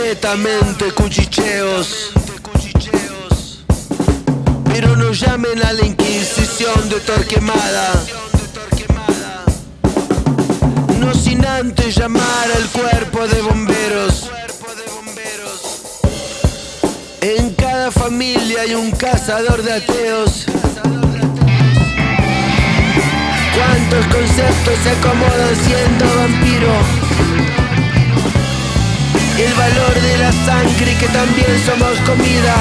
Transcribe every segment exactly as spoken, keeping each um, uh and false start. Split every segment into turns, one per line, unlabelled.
netamente cuchicheos. Pero no llamen a la Inquisición de Torquemada, no sin antes llamar al cuerpo de bomberos. En cada familia hay un cazador de ateos. ¿Cuántos conceptos se acomodan siendo vampiro? El valor de la sangre, que también somos comida.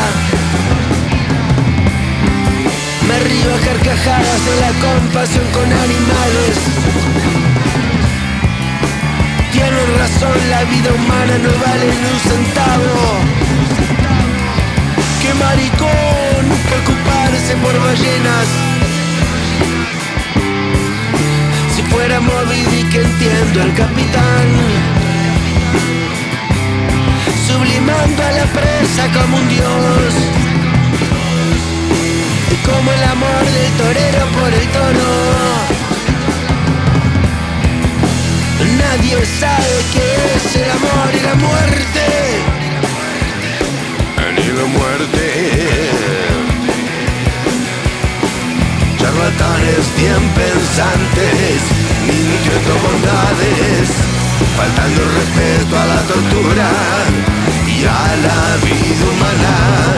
Me río a carcajadas de la compasión con animales. Tienen razón, la vida humana no vale ni un centavo. Qué maricón preocuparse por ballenas. Si fuera Moby Dick, entiendo el capitán, sublimando a la presa como un dios, y como el amor del torero por el toro. Nadie sabe qué es el amor y la muerte, ni la muerte. Charlatanes bien pensantes, mintiendo bondades, faltando respeto a la tortura y a la vida humana.